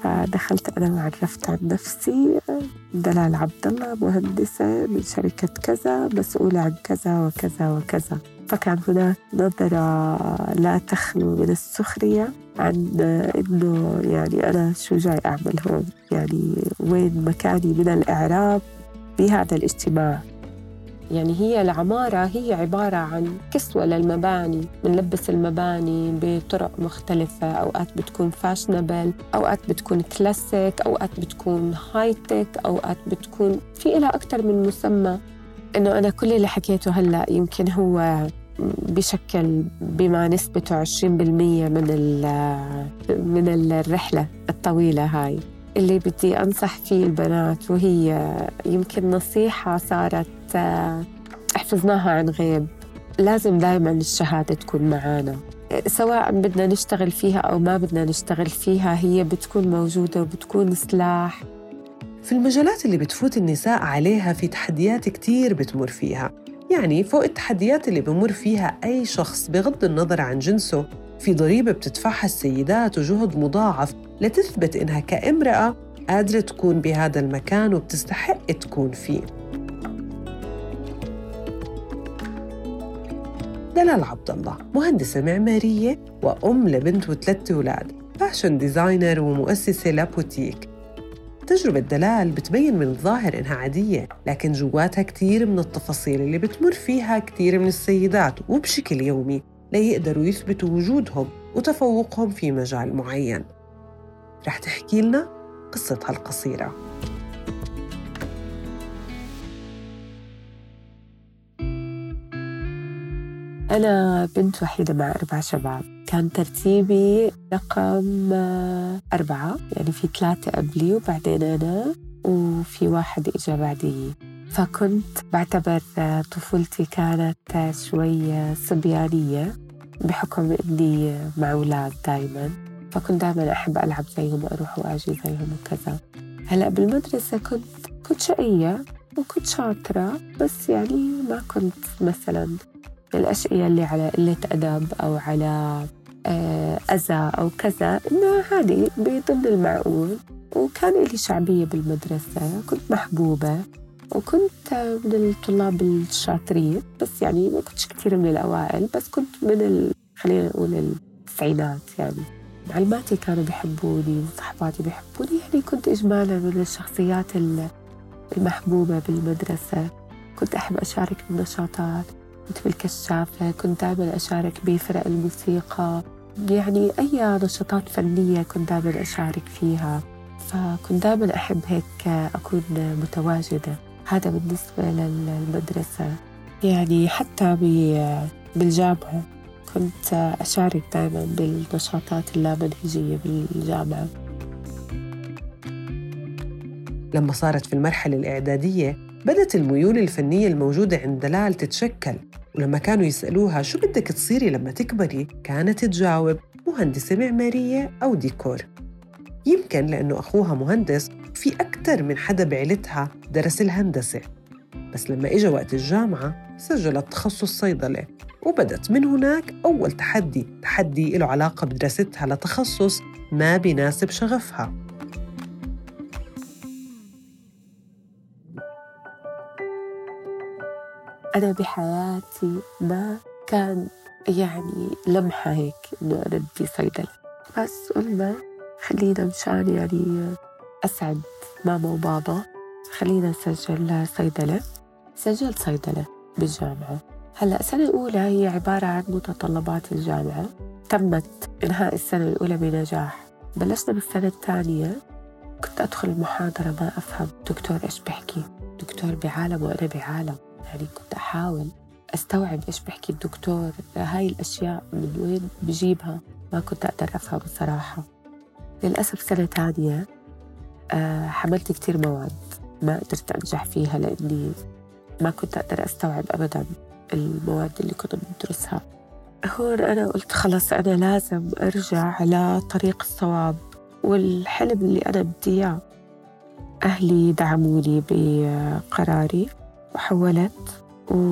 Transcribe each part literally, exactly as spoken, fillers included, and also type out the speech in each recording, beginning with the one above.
فدخلت أنا وعرفت عن نفسي. دلال عبد الله، مهندسة من شركة كذا، مسؤولة عن كذا وكذا وكذا. فكان هناك نظرة لا تخلو من السخرية عن إنه يعني أنا شو جاي أعمل هون، يعني وين مكاني من الإعراب بهذا الاجتماع. يعني هي العمارة هي عبارة عن كسوة للمباني، بنلبس المباني بطرق مختلفة، أوقات بتكون فاشنبل، أوقات بتكون كلاسيك، أوقات بتكون هايتك، أوقات بتكون في إلها أكتر من مسمى. إنه أنا كل اللي حكيته هلأ يمكن هو بشكل بما نسبته عشرين بالمية من من الرحلة الطويلة هاي اللي بدي أنصح فيه البنات. وهي يمكن نصيحة صارت حفظناها عن غيب، لازم دايماً الشهادة تكون معانا، سواء بدنا نشتغل فيها أو ما بدنا نشتغل فيها، هي بتكون موجودة وبتكون سلاح. في المجالات اللي بتفوت النساء عليها في تحديات كتير بتمر فيها، يعني فوق التحديات اللي بمر فيها أي شخص بغض النظر عن جنسه، في ضريبة بتدفعها السيدات وجهد مضاعف لتثبت إنها كامرأة قادرة تكون بهذا المكان وبتستحق تكون فيه. دلال عبد الله مهندسة معمارية وأم لبنت وثلاث أولاد، فاشن ديزاينر ومؤسسة لابوتيك. تجربة دلال بتبين من الظاهر إنها عادية، لكن جواتها كتير من التفاصيل اللي بتمر فيها كتير من السيدات وبشكل يومي ليقدروا يثبتوا وجودهم وتفوقهم في مجال معين. رح تحكي لنا قصتها القصيرة. أنا بنت وحيدة مع أربع شباب، كان ترتيبي رقم أربعة، يعني في ثلاثة قبلي وبعدين أنا وفي واحد إجا بعدي. فكنت بعتبر طفولتي كانت شوي صبيانية بحكم إني مع أولاد دايماً، فكنت دايماً أحب ألعب زيهم وأروح وأجي زيهم وكذا. هلأ بالمدرسة كنت كنت شقية وكنت شاطرة، بس يعني ما كنت مثلاً الأشياء اللي على قلة أدب أو على أذى أو كذا، إنه هذه بضمن المعقول. وكان لي شعبية بالمدرسة، كنت محبوبة وكنت من الطلاب الشاطرين، بس يعني ما كنتش كثير من الأوائل، بس كنت من ال... خلينا نقول التسعينات. يعني معلماتي كانوا بيحبوني وصحباتي بيحبوني، يعني كنت إجمالا من الشخصيات المحبوبة بالمدرسة. كنت أحب أشارك بالنشاطات، كنت بالكشافة، كنت دائما أشارك بفرق الموسيقى، يعني أي نشاطات فنية كنت دائما أشارك فيها. فكنت دائما أحب هيك أكون متواجدة. هذا بالنسبة للمدرسة. يعني حتى بالجامعة كنت أشارك دائما بالنشاطات اللامنهجية بالجامعة. لما صارت في المرحلة الإعدادية بدت الميول الفنية الموجودة عند دلال تتشكل، ولما كانوا يسألوها شو بدك تصيري لما تكبري كانت تجاوب مهندسة معمارية أو ديكور. يمكن لأنه أخوها مهندس في أكتر من حدا بعيلتها درس الهندسة، بس لما إجا وقت الجامعة سجلت تخصص صيدلة، وبدت من هناك أول تحدي تحدي له علاقة بدراستها لتخصص ما بيناسب شغفها. أنا بحياتي ما كان يعني لمحة هيك إنه أنا بدي صيدلة، بس قلنا خلينا مشان يعني أسعد ماما وبابا خلينا نسجل صيدلة. سجلت صيدلة بالجامعة. هلأ سنة أولى هي عبارة عن متطلبات الجامعة، تمت إنهاء السنة الأولى بنجاح. بلشنا بالسنة الثانية، كنت أدخل المحاضرة ما أفهم دكتور إيش بحكي، دكتور بعالم وأنا بعالم. يعني كنت أحاول أستوعب إيش بحكي الدكتور، هاي الأشياء من وين بجيبها ما كنت أقدر أفهم بصراحة. للأسف سنة تانية أه حملت كتير مواد ما قدرت أنجح فيها، لأني ما كنت أقدر أستوعب أبداً المواد اللي كنا ندرسها. هون أنا قلت خلاص أنا لازم أرجع لطريق الصواب والحلم اللي أنا بدي إياه. أهلي دعموني بقراري وحولت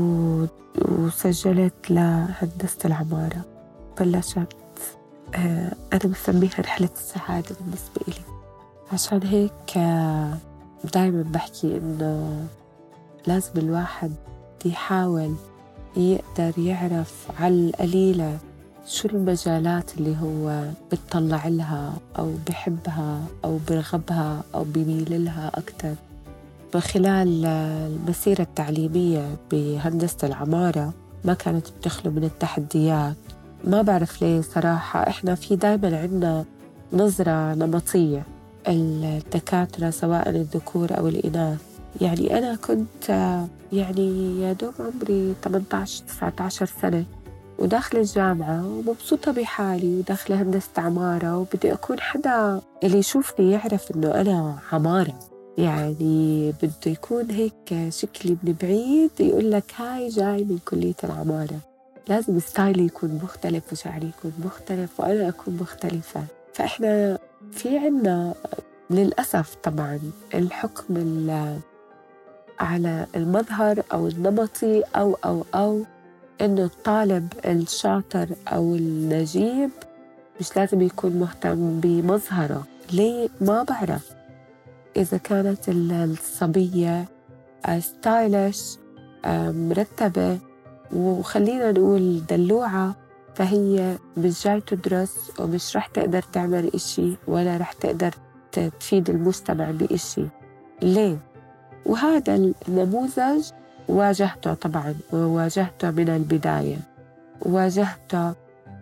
وسجلت لهندسة العمارة. بلشت أنا بسميها رحلة السعادة بالنسبة إلي. عشان هيك دايما بحكي إنه لازم الواحد يحاول يقدر يعرف على القليلة شو المجالات اللي هو بتطلع لها أو بحبها أو برغبها أو بميل لها أكتر. من خلال المسيرة التعليمية بهندسة العمارة ما كانت بتخلو من التحديات. ما بعرف ليه صراحة إحنا في دايماً عنا نظرة نمطية الدكاترة سواء الذكور أو الإناث. يعني أنا كنت يعني يا دوب عمري ثمانية عشر تسعة عشر سنة وداخلة الجامعة ومبسوطة بحالي وداخلة هندسة عمارة وبدي أكون حدا اللي يشوفني يعرف إنه أنا عمارة. يعني بده يكون هيك شكلي من بعيد يقول لك هاي جاي من كلية العمارة. لازم ستايلي يكون مختلف وشعري يكون مختلف وأنا أكون مختلفة. فإحنا في عنا للأسف طبعاً الحكم على المظهر أو النمطي أو أو أو إنه الطالب الشاطر أو النجيب مش لازم يكون مهتم بمظهره. ليه؟ ما بعرف. إذا كانت الصبية ستايلش مرتبة وخلينا نقول دلوعة فهي مش جاي تدرس ومش رح تقدر تعمل إشي ولا رح تقدر تفيد المجتمع بإشي. ليه؟ وهذا النموذج واجهته طبعاً وواجهته من البداية. واجهته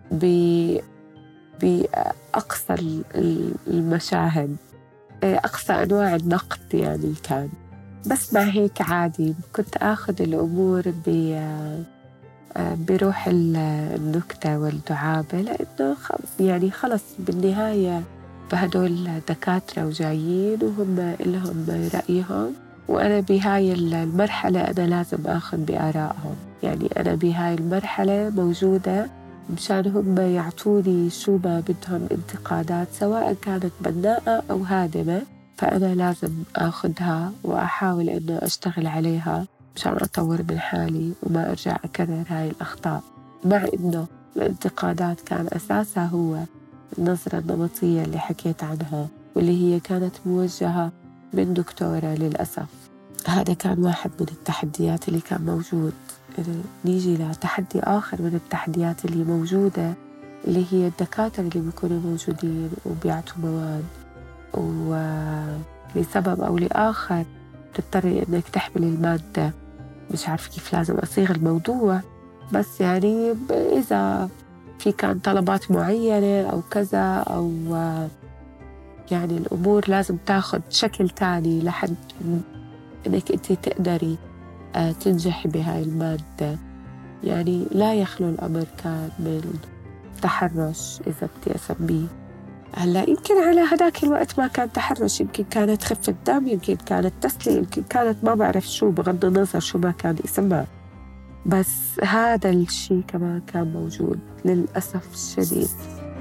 بأقصى المشاهد، أقصى أنواع النقد يعني كان. بس مع هيك عادي كنت آخذ الأمور بروح النكتة والدعابة، لأنه يعني خلص بالنهاية فهدول دكاترة وجايين وهم لهم رأيهم، وأنا بهاي المرحلة أنا لازم آخذ بآرائهم. يعني أنا بهاي المرحلة موجودة مشان هم يعطوني شو ما بدهم انتقادات سواء كانت بناءة أو هادمة، فأنا لازم آخذها وأحاول إنه أشتغل عليها مشان أطور من حالي وما أرجع أكرر هاي الأخطاء. مع إنه الانتقادات كان أساسها هو النظرة النمطية اللي حكيت عنها واللي هي كانت موجهة من دكتورة للأسف. هذا كان واحد من التحديات اللي كان موجود. نيجي لتحدي آخر من التحديات اللي موجودة اللي هي الدكاترة اللي بيكونوا موجودين وبيعطوا مواد ولسبب أو لآخر تضطري إنك تحمل المادة. مش عارف كيف لازم أصيغ الموضوع، بس يعني إذا في كان طلبات معينة أو كذا أو يعني الأمور لازم تاخد شكل تاني لحد إنك أنت تقدري تنجحي بهاي المادة. يعني لا يخلو الأمر كان من تحرش إذا بدي أسميه. هلا يمكن على هداك الوقت ما كان تحرش، يمكن كانت خفة دم، يمكن كانت تسلية، يمكن كانت ما بعرف شو، بغض النظر شو ما كان اسمها، بس هذا الشيء كمان كان موجود للأسف الشديد.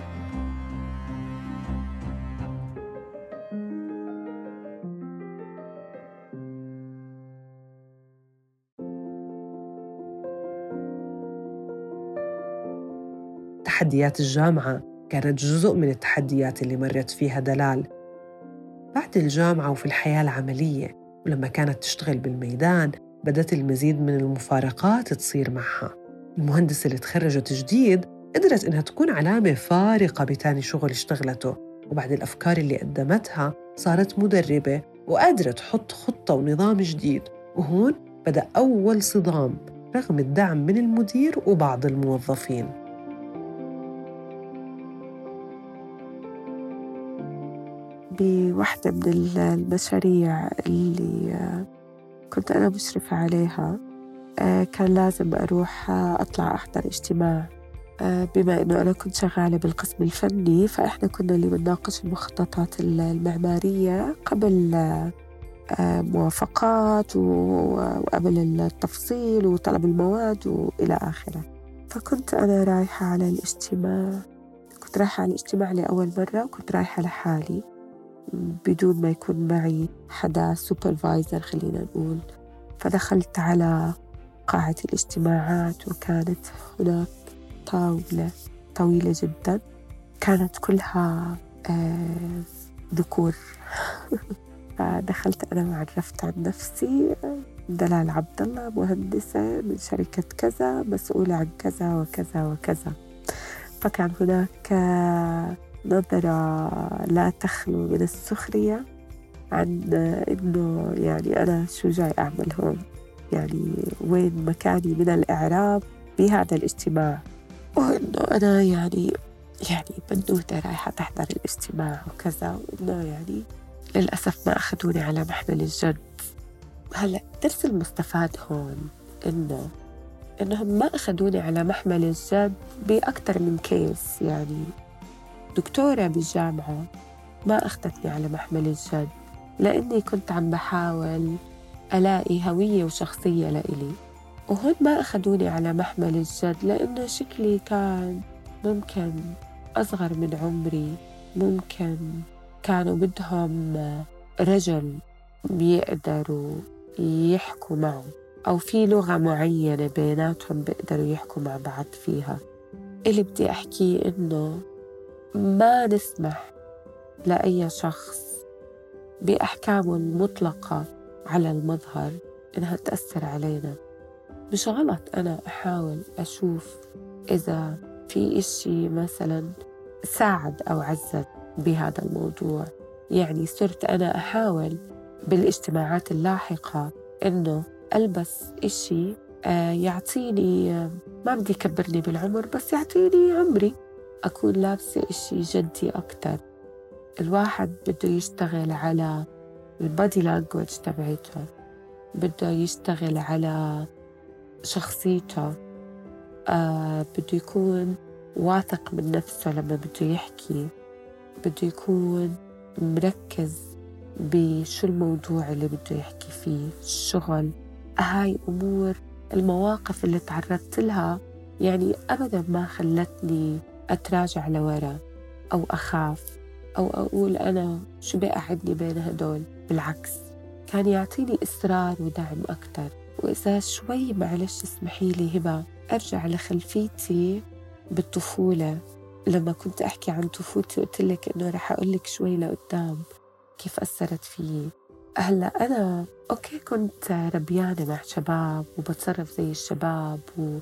تحديات الجامعة كانت جزء من التحديات اللي مرت فيها دلال. بعد الجامعة وفي الحياة العملية ولما كانت تشتغل بالميدان بدأت المزيد من المفارقات تصير معها. المهندسة اللي تخرجت جديد قدرت إنها تكون علامة فارقة بتاني شغل اشتغلته، وبعد الأفكار اللي قدمتها صارت مدربة وقادرة تحط خطة ونظام جديد. وهون بدأ أول صدام رغم الدعم من المدير وبعض الموظفين. بواحدة من المشاريع اللي كنت أنا مشرفة عليها كان لازم أروح أطلع أحضر اجتماع. بما أنه أنا كنت شغالة بالقسم الفني فإحنا كنا اللي بنناقش المخططات المعمارية قبل موافقات وقبل التفصيل وطلب المواد وإلى آخره. فكنت أنا رايحة على الاجتماع، كنت رايحة على الاجتماع لأول مرة وكنت رايحة لحالي بدون ما يكون معي حدا سوبرفايزر خلينا نقول. فدخلت على قاعة الاجتماعات وكانت هناك طاولة طويلة جدا كانت كلها ذكور. فدخلت أنا وعرفت عن نفسي، دلال عبد الله، مهندسة من شركة كذا، مسؤولة عن كذا وكذا وكذا. فكان هناك نظرة لا تخلو من السخرية عن إنه يعني أنا شو جاي أعمل هون، يعني وين مكاني من الإعراب بهذا الاجتماع، وإنه أنا يعني يعني بنوتة رايحة تحضر الاجتماع وكذا، وإنه يعني للأسف ما أخذوني على محمل الجد. هلأ الدرس المستفاد هون إنه إنهم ما أخذوني على محمل الجد بأكتر من كيس. يعني دكتورة بالجامعة ما أخذتني على محمل الجد لأني كنت عم بحاول ألاقي هوية وشخصية لإلي، وهون ما أخذوني على محمل الجد لأنه شكلي كان ممكن أصغر من عمري، ممكن كانوا بدهم رجل بيقدروا يحكوا معه، أو في لغة معينة بيناتهم بيقدروا يحكوا مع بعض فيها. اللي بدي أحكيه إنه ما نسمح لأي شخص بأحكامه المطلقة على المظهر إنها تأثر علينا. مش غلط أنا أحاول أشوف إذا في إشي مثلاً ساعد أو عزز بهذا الموضوع. يعني صرت أنا أحاول بالاجتماعات اللاحقة إنه ألبس إشي يعطيني، ما بدي يكبرني بالعمر بس يعطيني عمري، أكون لابسة إشي جدي أكتر. الواحد بده يشتغل على البادي لانجويج تبعته، بده يشتغل على شخصيته، آه بده يكون واثق من نفسه لما بده يحكي، بده يكون مركز بشو الموضوع اللي بده يحكي فيه، الشغل. هاي أمور المواقف اللي تعرضت لها يعني أبداً ما خلتني أتراجع لورا أو أخاف أو أقول أنا شو بقعدني بين هدول. بالعكس كان يعطيني إصرار ودعم أكتر. وإذا شوي معلش اسمحي لي هبة أرجع لخلفيتي بالطفولة، لما كنت أحكي عن طفولتي قلت لك إنه رح أقول لك شوي لقدام كيف أثرت فيي. هلا أنا أوكي كنت ربيانة مع شباب وبتصرف زي الشباب و...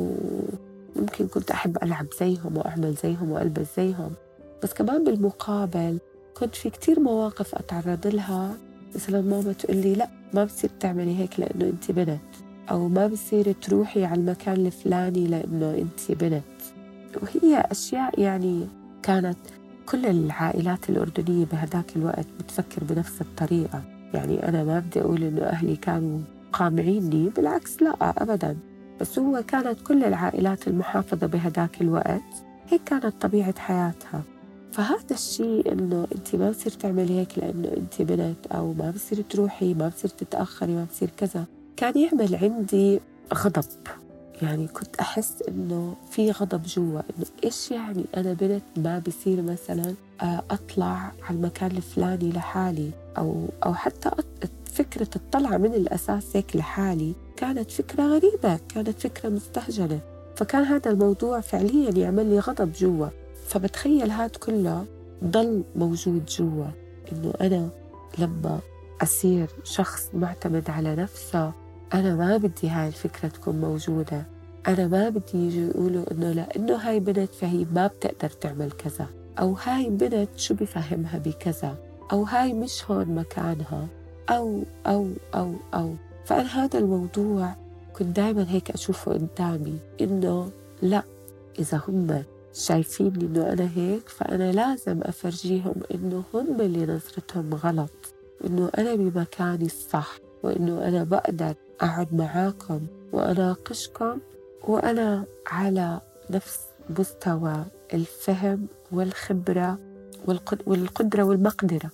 وممكن كنت أحب ألعب زيهم وأعمل زيهم وألبس زيهم، بس كمان بالمقابل كنت في كتير مواقف أتعرض لها. مثلا ماما تقول لي لا ما بصير تعملي هيك لأنه أنت بنت، أو ما بصير تروحي على المكان الفلاني لأنه أنت بنت. وهي أشياء يعني كانت كل العائلات الأردنية بهداك الوقت بتفكر بنفس الطريقة. يعني أنا ما بدي أقول إنه أهلي كانوا قامعيني، بالعكس لا أبداً، بس هو كانت كل العائلات المحافظة بهداك الوقت هيك كانت طبيعة حياتها. فهذا الشيء إنه أنت ما بصير تعملي هيك لأنه أنت بنت، أو ما بصير تروحي، ما بصير تتأخري، ما بصير كذا، كان يعمل عندي غضب. يعني كنت أحس إنه في غضب جوا، إنه إيش يعني أنا بنت ما بصير مثلاً أطلع على المكان الفلاني لحالي، أو أو حتى فكرة الطلعة من الأساس هيك لحالي كانت فكرة غريبة، كانت فكرة مستهجنة. فكان هذا الموضوع فعلياً يعمل لي غضب جوا. فبتخيل هاد كله ضل موجود جوا، إنه أنا لما أصير شخص معتمد على نفسه أنا ما بدي هاي الفكرة تكون موجودة. أنا ما بدي يجي يقولوا إنه لا إنه هاي بنت فهي ما بتقدر تعمل كذا، أو هاي بنت شو بفهمها بكذا، أو هاي مش هون مكانها، أو أو أو أو فأنا هذا الموضوع كنت دايما هيك أشوفه قدامي، إنه لا، إذا هم شايفيني إنه أنا هيك فأنا لازم أفرجيهم إنه هم اللي نظرتهم غلط، إنه أنا بمكاني الصح، وإنه أنا بقدر أقعد معاكم وأناقشكم وأنا على نفس مستوى الفهم والخبرة والقدرة والمقدرة.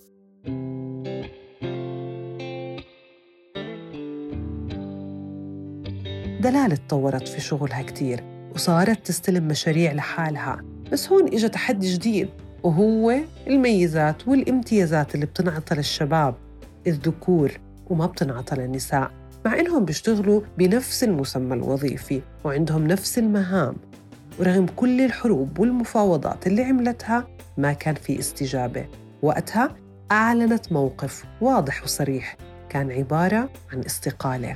دلال اتطورت في شغلها كتير وصارت تستلم مشاريع لحالها، بس هون إجا تحدي جديد، وهو الميزات والامتيازات اللي بتنعطى للشباب الذكور وما بتنعطى للنساء، مع إنهم بيشتغلوا بنفس المسمى الوظيفي وعندهم نفس المهام. ورغم كل الحروب والمفاوضات اللي عملتها ما كان في استجابة. وقتها أعلنت موقف واضح وصريح، كان عبارة عن استقالة.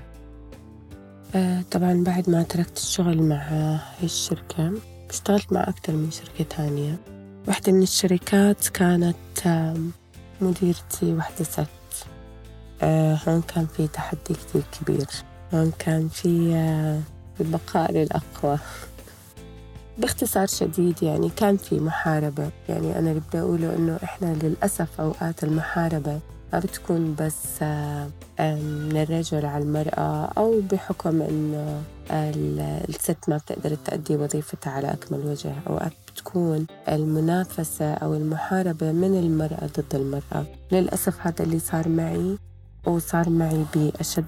آه طبعاً بعد ما تركت الشغل مع هاي الشركة اشتغلت مع أكثر من شركة تانية. واحدة من الشركات كانت آه مديرتي واحدة ست. آه هون كان في تحدي كتير كبير، هون كان في آه البقاء للأقوى. باختصار شديد يعني كان في محاربة. يعني أنا اللي بدي أقوله إنه إحنا للأسف أوقات المحاربة ما بتكون بس من الرجل على المرأة، أو بحكم إنه الست ما بتقدر تأدي وظيفتها على أكمل وجه. أوقات بتكون المنافسة أو المحاربة من المرأة ضد المرأة. للأسف هذا اللي صار معي، وصار معي بأشد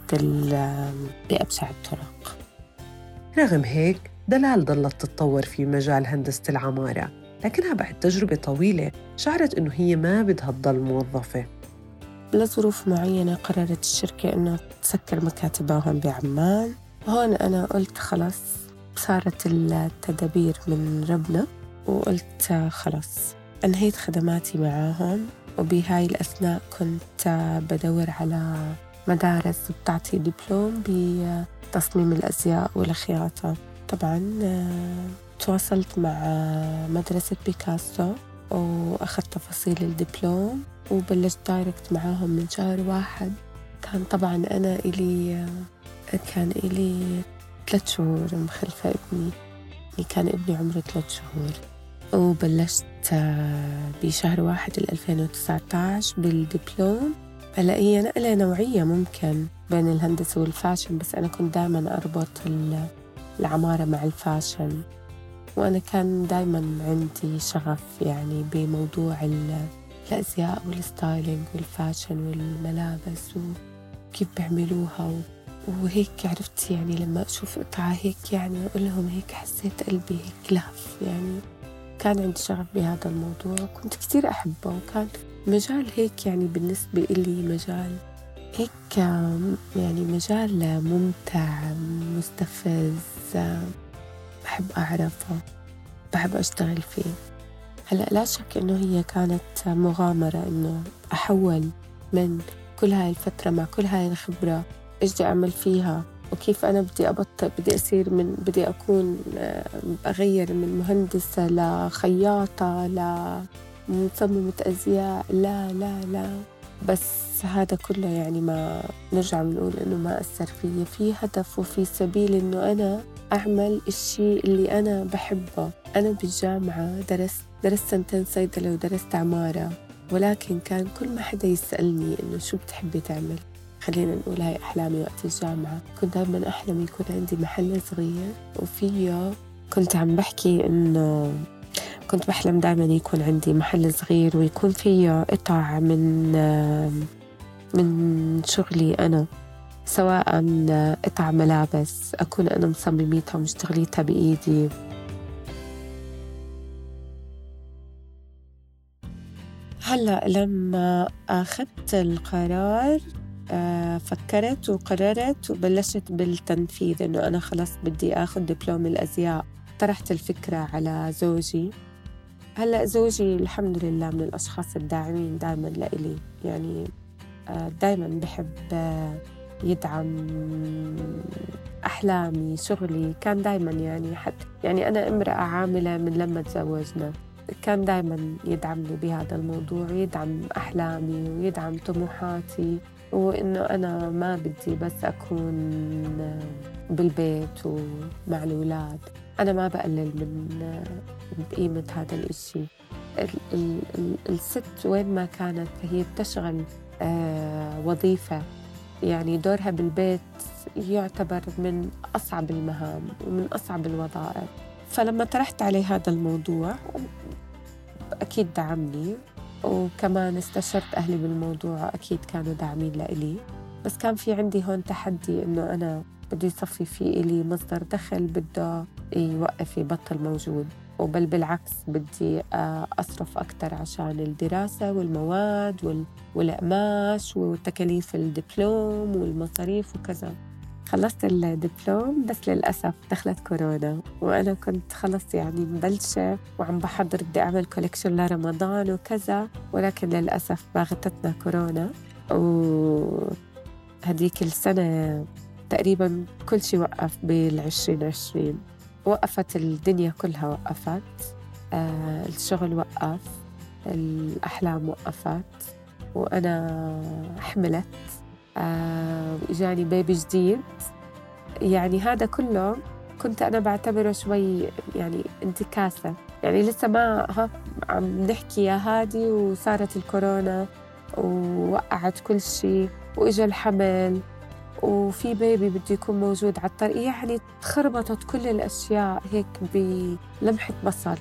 بأبشع الطرق. رغم هيك دلال ضلت تتطور في مجال هندسة العمارة، لكنها بعد تجربة طويلة شعرت إنه هي ما بدها تضل موظفة. لظروف معينة قررت الشركة إنه تسكر مكاتبها هون بعمان. هون أنا قلت خلاص، صارت التدابير من ربنا، وقلت خلاص أنهيت خدماتي معاهم. وبهاي الأثناء كنت بدور على مدارس بتعطي دبلوم بتصميم الأزياء والخياطة. طبعاً تواصلت مع مدرسة بيكاسو وأخذت تفاصيل الدبلوم وبلشت دايركت معاهم من شهر واحد. كان طبعاً أنا إلي كان إلي ثلاث شهور مخلفة ابني، يعني كان ابني عمره ثلاث شهور. وبلشت بشهر واحد ألفين وتسعة عشر بالدبلوم. هلأ هي نقلة نوعية ممكن بين الهندسة والفاشن، بس أنا كنت دائماً أربط العمارة مع الفاشن، وأنا كان دايماً عندي شغف يعني بموضوع الأزياء والستايلينج والفاشن والملابس وكيف بيعملوها. وهيك عرفت يعني لما أشوف قطعة هيك يعني أقول لهم هيك حسيت قلبي هيك لهف. يعني كان عندي شغف بهذا الموضوع، كنت كتير أحبه، وكان مجال هيك يعني بالنسبة إلي مجال هيك يعني مجال ممتع مستفز، بحب أعرفه، بحب أشتغل فيه. هلأ لا شك إنه هي كانت مغامرة إنه أحول من كل هاي الفترة مع كل هاي الخبرة إيش بدي أعمل فيها، وكيف أنا بدي أبطل، بدي أصير من بدي أكون أغير من مهندسة لخياطة لمصممة أزياء. لا لا لا بس هذا كله يعني ما نرجع بنقول إنه ما أثر فيي. في هدف وفي سبيل إنه أنا أعمل الشيء اللي أنا بحبه. أنا بالجامعة درست درست سنتين صيدلة ودرست عمارة، ولكن كان كل ما حدا يسألني إنه شو بتحبي تعمل، خلينا نقول هاي أحلامي وقت الجامعة، كنت دائما أحلم يكون عندي محل صغير وفيه. كنت عم بحكي إنه كنت بحلم دائما يكون عندي محل صغير ويكون فيه قطع من من شغلي أنا، سواء قطع ملابس أكون أنا مصمميتها ومشتغليتها بإيدي. هلأ لما أخذت القرار فكرت وقررت وبلشت بالتنفيذ إنه أنا خلاص بدي أخذ دبلوم الأزياء. طرحت الفكرة على زوجي. هلأ زوجي الحمد لله من الأشخاص الداعمين دائما لإلي، يعني دائما بحب يدعم أحلامي شغلي. كان دائما يعني حتى يعني أنا امرأة عاملة من لما تزوجنا، كان دائما يدعمني بهذا الموضوع، يدعم أحلامي ويدعم طموحاتي، وإنه أنا ما بدي بس أكون بالبيت ومع الأولاد. أنا ما بقلل من قيمة هذا الإشي. الست وين ما كانت هي بتشغل آه وظيفة، يعني دورها بالبيت يعتبر من أصعب المهام ومن أصعب الوظائف. فلما طرحت عليه هذا الموضوع أكيد دعمني، وكمان استشرت أهلي بالموضوع أكيد كانوا داعمين لإلي. بس كان في عندي هون تحدي إنه أنا بدي يصفي في إلي مصدر دخل بده يوقف يبطل موجود، وبل بالعكس بدي أصرف أكتر عشان الدراسة والمواد والأقماش وتكاليف الدبلوم والمصاريف وكذا. خلصت الدبلوم، بس للأسف دخلت كورونا، وأنا كنت خلص يعني مبلشة وعم بحضر بدي أعمل كوليكشن لرمضان وكذا، ولكن للأسف باغتتنا كورونا. وهديك السنة تقريباً كل شيء وقف بالعشرين عشرين، وقفت الدنيا كلها، وقفت آه الشغل، وقف الأحلام، وقفت، وأنا حملت آه وإجاني بيبي جديد. يعني هذا كله كنت أنا بعتبره شوي يعني انتكاسة، يعني لسه ما ها عم نحكي يا هادي وصارت الكورونا ووقعت كل شيء وإجا الحمل وفي بيبي بده يكون موجود على الطريق، يعني تخربطت كل الأشياء هيك بلمحة بصر.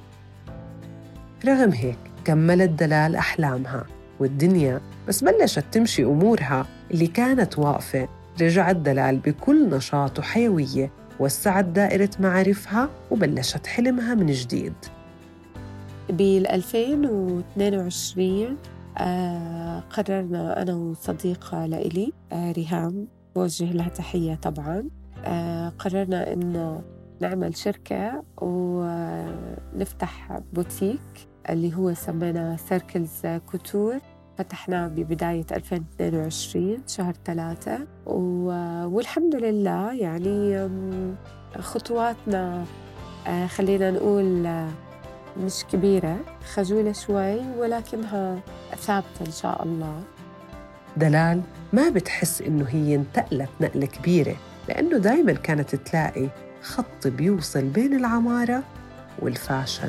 رغم هيك كملت دلال أحلامها والدنيا بس بلشت تمشي أمورها اللي كانت واقفة. رجعت دلال بكل نشاط وحيوية، وسعت دائرة معارفها وبلشت حلمها من جديد. بالألفين واثنين وعشرين آه قررنا أنا وصديقة لإلي آه ريهام، بوجه لها تحية طبعاً، آه قررنا إنه نعمل شركة ونفتح بوتيك اللي هو سمينا سيركلز كوتور. فتحناه ببداية ألفين واثنين وعشرين شهر ثلاثة، والحمد لله يعني خطواتنا آه خلينا نقول مش كبيرة، خجولة شوي، ولكنها ثابتة إن شاء الله. دلال ما بتحس إنه هي انتقلت نقلة كبيرة، لأنه دايماً كانت تلاقي خط بيوصل بين العمارة والفاشل.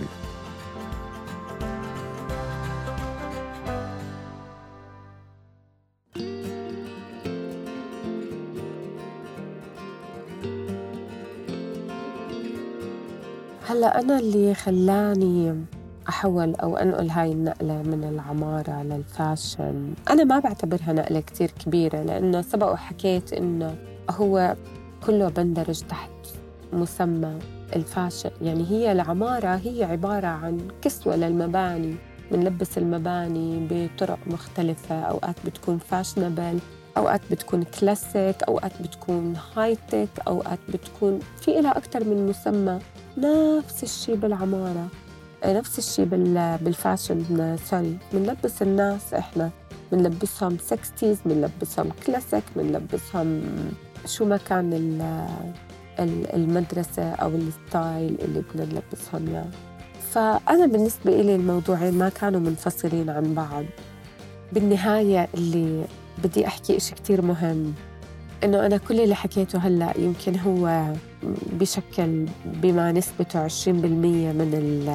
هلأ أنا اللي خلاني أحول أو أنقل هاي النقلة من العمارة للفاشن، أنا ما بعتبرها نقلة كتير كبيرة، لأنه سبق وحكيت إنه هو كله بندرج تحت مسمى الفاشن. يعني هي العمارة هي عبارة عن كسوة للمباني، بنلبس المباني بطرق مختلفة، أوقات بتكون فاشنبل، أوقات بتكون كلاسيك، أوقات بتكون هايتك، أوقات بتكون في إلها أكتر من مسمى. نفس الشيء بالعمارة، نفس الشيء بالفاشن، سوري، بنلبس الناس، إحنا بنلبسهم سكستيز، بنلبسهم كلاسيك، بنلبسهم شو ما كان المدرسة أو الستايل اللي بدنا نلبسهم يعني. فأنا بالنسبة إلي الموضوعين ما كانوا منفصلين عن بعض. بالنهاية اللي بدي أحكي إشي كتير مهم، إنه أنا كل اللي حكيته هلأ يمكن هو بشكل بما نسبته عشرين بالمية من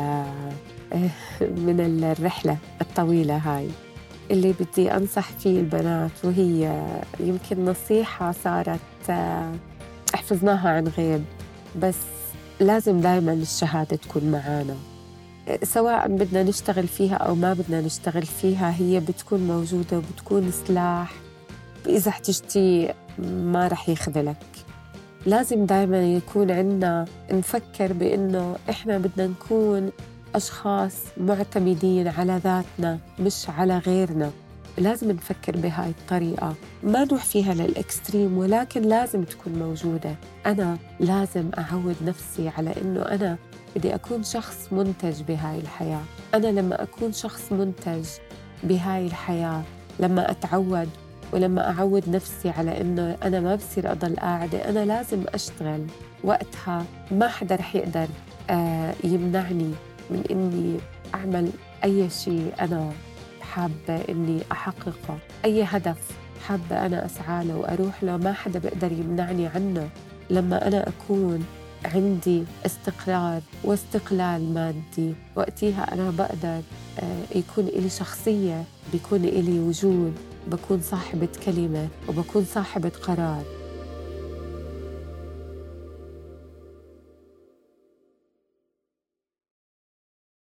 من الرحلة الطويلة هاي اللي بدي أنصح فيه البنات، وهي يمكن نصيحة صارت حفظناها عن غيب، بس لازم دايماً الشهادة تكون معانا، سواء بدنا نشتغل فيها أو ما بدنا نشتغل فيها، هي بتكون موجودة وبتكون سلاح إذا احتجتي ما رح يخذلك. لازم دايماً يكون عنا نفكر بأنه إحنا بدنا نكون أشخاص معتمدين على ذاتنا مش على غيرنا. لازم نفكر بهاي الطريقة، ما نروح فيها للإكستريم، ولكن لازم تكون موجودة. أنا لازم أعود نفسي على إنه أنا بدي أكون شخص منتج بهاي الحياة. أنا لما أكون شخص منتج بهاي الحياة، لما أتعود ولما أعود نفسي على إنه أنا ما بصير أضل قاعدة، أنا لازم أشتغل، وقتها ما حدا رح يقدر آه يمنعني من إني أعمل أي شيء أنا حابة إني أحققه، أي هدف حابة أنا أسعى له وأروح له، ما حدا بقدر يمنعني عنه. لما أنا أكون عندي استقرار واستقلال مادي، وقتها أنا بقدر يكون إلي شخصية، بيكون إلي وجود، بكون صاحبة كلمة وبكون صاحبة قرار.